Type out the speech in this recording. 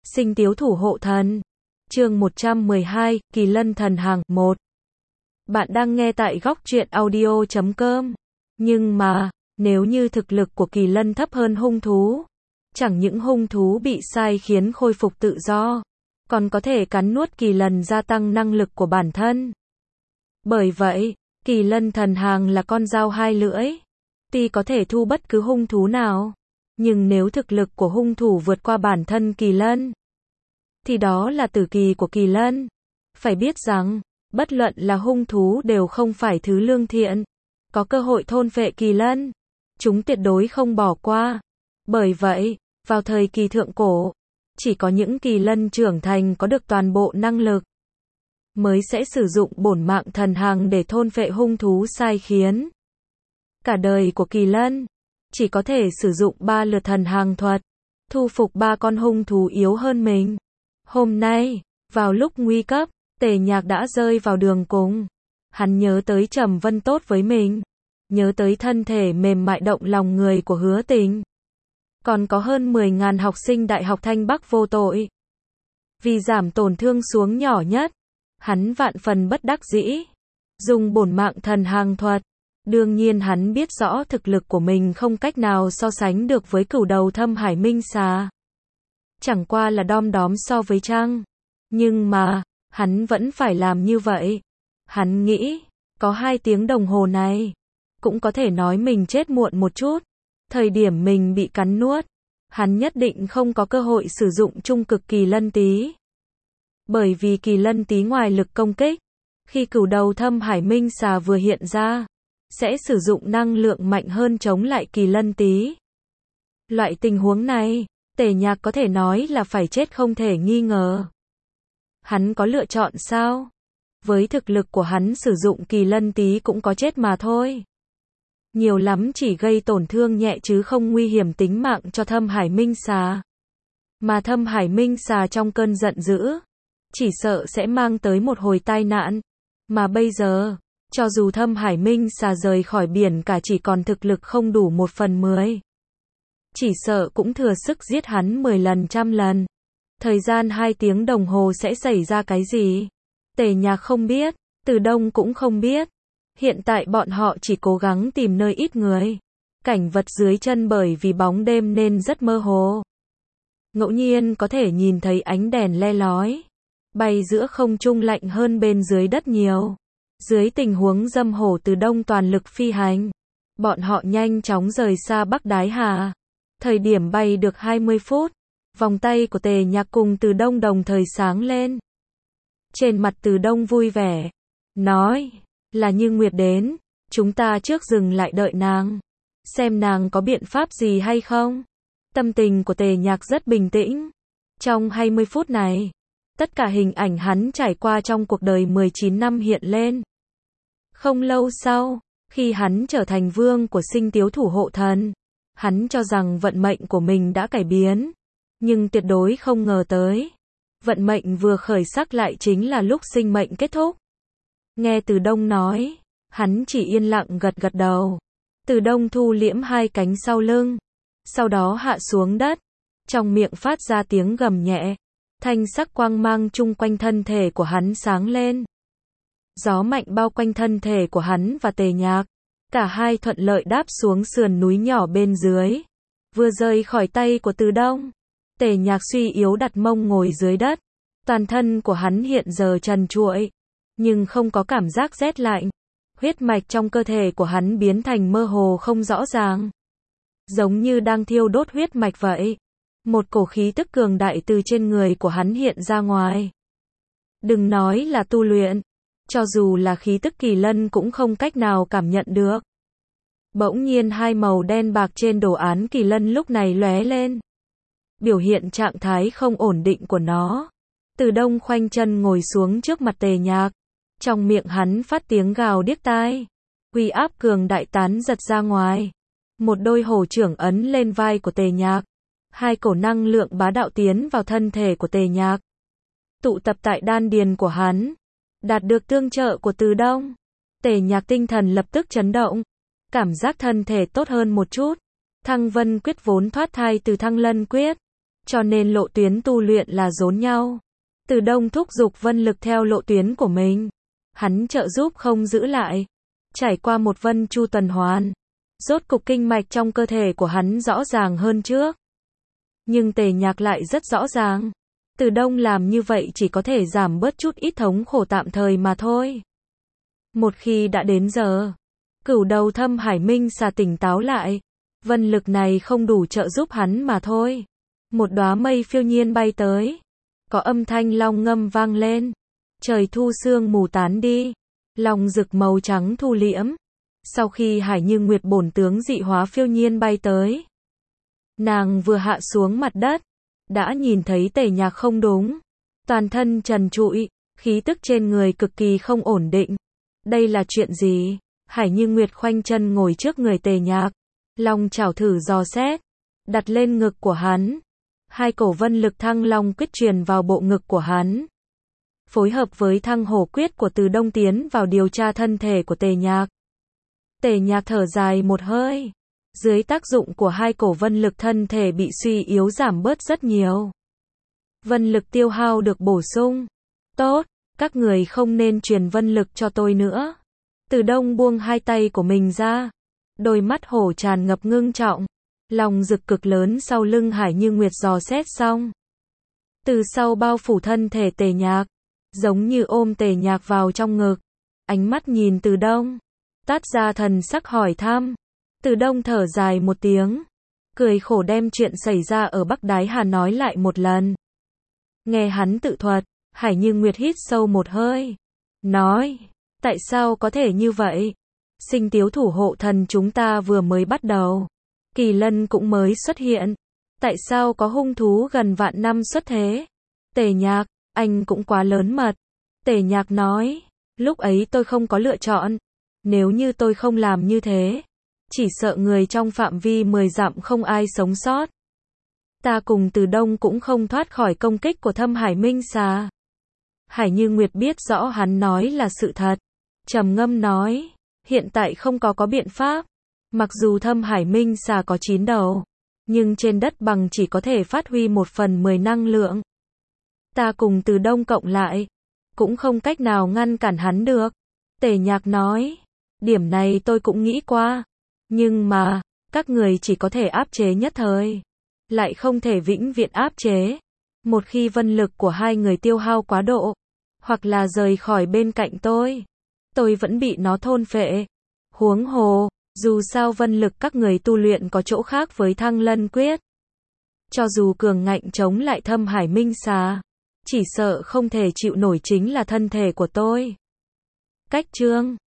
Sinh Tiếu Thủ Hộ Thần. Chương 112, Kỳ Lân Thần Hàng 1. Bạn đang nghe tại góc truyện audio.com. Nhưng mà, nếu như thực lực của Kỳ Lân thấp hơn hung thú, chẳng những hung thú bị sai khiến khôi phục tự do, còn có thể cắn nuốt Kỳ Lân gia tăng năng lực của bản thân. Bởi vậy, Kỳ Lân Thần Hàng là con dao hai lưỡi. Tuy có thể thu bất cứ hung thú nào, nhưng nếu thực lực của hung thủ vượt qua bản thân Kỳ Lân, thì đó là tử kỳ của Kỳ Lân. Phải biết rằng, bất luận là hung thú đều không phải thứ lương thiện. Có cơ hội thôn phệ Kỳ Lân, chúng tuyệt đối không bỏ qua. Bởi vậy, vào thời kỳ thượng cổ, chỉ có những Kỳ Lân trưởng thành có được toàn bộ năng lực, mới sẽ sử dụng bổn mạng thần hàng để thôn phệ hung thú sai khiến. Cả đời của Kỳ Lân, chỉ có thể sử dụng 3 lượt thần hàng thuật, thu phục 3 con hung thú yếu hơn mình. Hôm nay, vào lúc nguy cấp, Tề Nhạc đã rơi vào đường cùng. Hắn nhớ tới Trầm Vân tốt với mình, nhớ tới thân thể mềm mại động lòng người của Hứa Tình. Còn có hơn 10.000 học sinh Đại học Thanh Bắc vô tội. Vì giảm tổn thương xuống nhỏ nhất, hắn vạn phần bất đắc dĩ, dùng bổn mạng thần hàng thuật. Đương nhiên hắn biết rõ thực lực của mình không cách nào so sánh được với Cửu Đầu Thâm Hải Minh Xà. Chẳng qua là đom đóm so với trăng. Nhưng mà, hắn vẫn phải làm như vậy. Hắn nghĩ, có 2 tiếng đồng hồ này, cũng có thể nói mình chết muộn một chút. Thời điểm mình bị cắn nuốt, hắn nhất định không có cơ hội sử dụng trung cực Kỳ Lân Tý. Bởi vì Kỳ Lân Tý ngoài lực công kích, khi Cửu Đầu Thâm Hải Minh Xà vừa hiện ra, sẽ sử dụng năng lượng mạnh hơn chống lại Kỳ Lân Tý. Loại tình huống này, Tề Nhạc có thể nói là phải chết không thể nghi ngờ. Hắn có lựa chọn sao? Với thực lực của hắn sử dụng Kỳ Lân Tý cũng có chết mà thôi. Nhiều lắm chỉ gây tổn thương nhẹ chứ không nguy hiểm tính mạng cho Thâm Hải Minh Xà. Mà Thâm Hải Minh Xà trong cơn giận dữ, chỉ sợ sẽ mang tới một hồi tai nạn. Mà bây giờ, cho dù Thâm Hải Minh Xà rời khỏi biển cả chỉ còn thực lực không đủ 1/10, chỉ sợ cũng thừa sức giết hắn 10 lần trăm lần. Thời gian 2 tiếng đồng hồ sẽ xảy ra cái gì? Tề Nhạc không biết, Từ Đông cũng không biết. Hiện tại bọn họ chỉ cố gắng tìm nơi ít người. Cảnh vật dưới chân bởi vì bóng đêm nên rất mơ hồ. Ngẫu nhiên có thể nhìn thấy ánh đèn le lói, bay giữa không trung lạnh hơn bên dưới đất nhiều. Dưới tình huống dâm hổ Từ Đông toàn lực phi hành, bọn họ nhanh chóng rời xa Bắc Đái Hà. Thời điểm bay được 20 phút, vòng tay của Tề Nhạc cùng Từ Đông đồng thời sáng lên. Trên mặt Từ Đông vui vẻ, nói, là Như Nguyệt đến, chúng ta trước dừng lại đợi nàng, xem nàng có biện pháp gì hay không. Tâm tình của Tề Nhạc rất bình tĩnh. Trong 20 phút này, tất cả hình ảnh hắn trải qua trong cuộc đời 19 năm hiện lên. Không lâu sau, khi hắn trở thành vương của Sinh Tiếu Thủ Hộ Thần, hắn cho rằng vận mệnh của mình đã cải biến, nhưng tuyệt đối không ngờ tới, vận mệnh vừa khởi sắc lại chính là lúc sinh mệnh kết thúc. Nghe Từ Đông nói, hắn chỉ yên lặng gật gật đầu. Từ Đông thu liễm 2 cánh sau lưng, sau đó hạ xuống đất, trong miệng phát ra tiếng gầm nhẹ, thanh sắc quang mang chung quanh thân thể của hắn sáng lên. Gió mạnh bao quanh thân thể của hắn và Tề Nhạc, cả hai thuận lợi đáp xuống sườn núi nhỏ bên dưới. Vừa rời khỏi tay của Từ Đông, Tề Nhạc suy yếu đặt mông ngồi dưới đất. Toàn thân của hắn hiện giờ trần trụi, nhưng không có cảm giác rét lạnh. Huyết mạch trong cơ thể của hắn biến thành mơ hồ không rõ ràng, giống như đang thiêu đốt huyết mạch vậy. Một cổ khí tức cường đại từ trên người của hắn hiện ra ngoài. Đừng nói là tu luyện, cho dù là khí tức Kỳ Lân cũng không cách nào cảm nhận được. Bỗng nhiên 2 màu đen bạc trên đồ án Kỳ Lân lúc này lóe lên, biểu hiện trạng thái không ổn định của nó. Từ Đông khoanh chân ngồi xuống trước mặt Tề Nhạc, trong miệng hắn phát tiếng gào điếc tai, uy áp cường đại tán giật ra ngoài. Một đôi hổ trưởng ấn lên vai của Tề Nhạc, 2 cổ năng lượng bá đạo tiến vào thân thể của Tề Nhạc, tụ tập tại đan điền của hắn. Đạt được tương trợ của Từ Đông, Tề Nhạc tinh thần lập tức chấn động, cảm giác thân thể tốt hơn một chút. Thăng Vân Quyết vốn thoát thai từ Thăng Lân Quyết, cho nên lộ tuyến tu luyện là dốn nhau. Từ Đông thúc giục Vân Lực theo lộ tuyến của mình. Hắn trợ giúp không giữ lại. Trải qua một vân chu tuần hoàn, rốt cục kinh mạch trong cơ thể của hắn rõ ràng hơn trước. Nhưng Tề Nhạc lại rất rõ ràng. Từ Đông làm như vậy chỉ có thể giảm bớt chút ít thống khổ tạm thời mà thôi. Một khi đã đến giờ, Cửu Đầu Thâm Hải Minh Xà tỉnh táo lại. Vân lực này không đủ trợ giúp hắn mà thôi. Một đóa mây phiêu nhiên bay tới. Có âm thanh long ngâm vang lên. Trời thu sương mù tán đi. Long rực màu trắng thu liễm. Sau khi Hải Như Nguyệt bổn tướng dị hóa phiêu nhiên bay tới, nàng vừa hạ xuống mặt đất, đã nhìn thấy Tề Nhạc không đúng. Toàn thân trần trụi, khí tức trên người cực kỳ không ổn định. Đây là chuyện gì? Hải Như Nguyệt khoanh chân ngồi trước người Tề Nhạc. Long chảo thử dò xét, đặt lên ngực của hắn. Hai cổ vân lực thăng long quyết truyền vào bộ ngực của hắn. Phối hợp với thăng hổ quyết của Từ Đông tiến vào điều tra thân thể của Tề Nhạc. Tề Nhạc thở dài một hơi. Dưới tác dụng của hai cổ vân lực thân thể bị suy yếu giảm bớt rất nhiều. Vân lực tiêu hao được bổ sung. Tốt, các người không nên truyền vân lực cho tôi nữa. Từ Đông buông hai tay của mình ra. Đôi mắt hổ tràn ngập ngưng trọng. Lòng rực cực lớn sau lưng Hải Như Nguyệt dò xét xong. Từ sau bao phủ thân thể Tề Nhạc. Giống như ôm Tề Nhạc vào trong ngực. Ánh mắt nhìn Từ Đông. Tát ra thần sắc hỏi thăm. Từ Đông thở dài một tiếng. Cười khổ đem chuyện xảy ra ở Bắc Đái Hà nói lại một lần. Nghe hắn tự thuật, Hải Như Nguyệt hít sâu một hơi. Nói, tại sao có thể như vậy? Sinh tiếu thủ hộ thần chúng ta vừa mới bắt đầu. Kỳ lân cũng mới xuất hiện. Tại sao có hung thú gần vạn năm xuất thế? Tề Nhạc, anh cũng quá lớn mật. Tề Nhạc nói, lúc ấy tôi không có lựa chọn. Nếu như tôi không làm như thế, chỉ sợ người trong phạm vi 10 dặm không ai sống sót. Ta cùng Từ Đông cũng không thoát khỏi công kích của Thâm Hải Minh Xà. Hải Như Nguyệt biết rõ hắn nói là sự thật. Trầm ngâm nói, hiện tại không có biện pháp. Mặc dù Thâm Hải Minh Xà có 9 đầu, nhưng trên đất bằng chỉ có thể phát huy 1/10 năng lượng. Ta cùng Từ Đông cộng lại, cũng không cách nào ngăn cản hắn được. Tề Nhạc nói, điểm này tôi cũng nghĩ qua. Nhưng mà, các người chỉ có thể áp chế nhất thời, lại không thể vĩnh viễn áp chế. Một khi vân lực của hai người tiêu hao quá độ, hoặc là rời khỏi bên cạnh tôi vẫn bị nó thôn phệ. Huống hồ, dù sao vân lực các người tu luyện có chỗ khác với Thăng Lân Quyết. Cho dù cường ngạnh chống lại Thâm Hải Minh Xà, chỉ sợ không thể chịu nổi chính là thân thể của tôi. Cách chương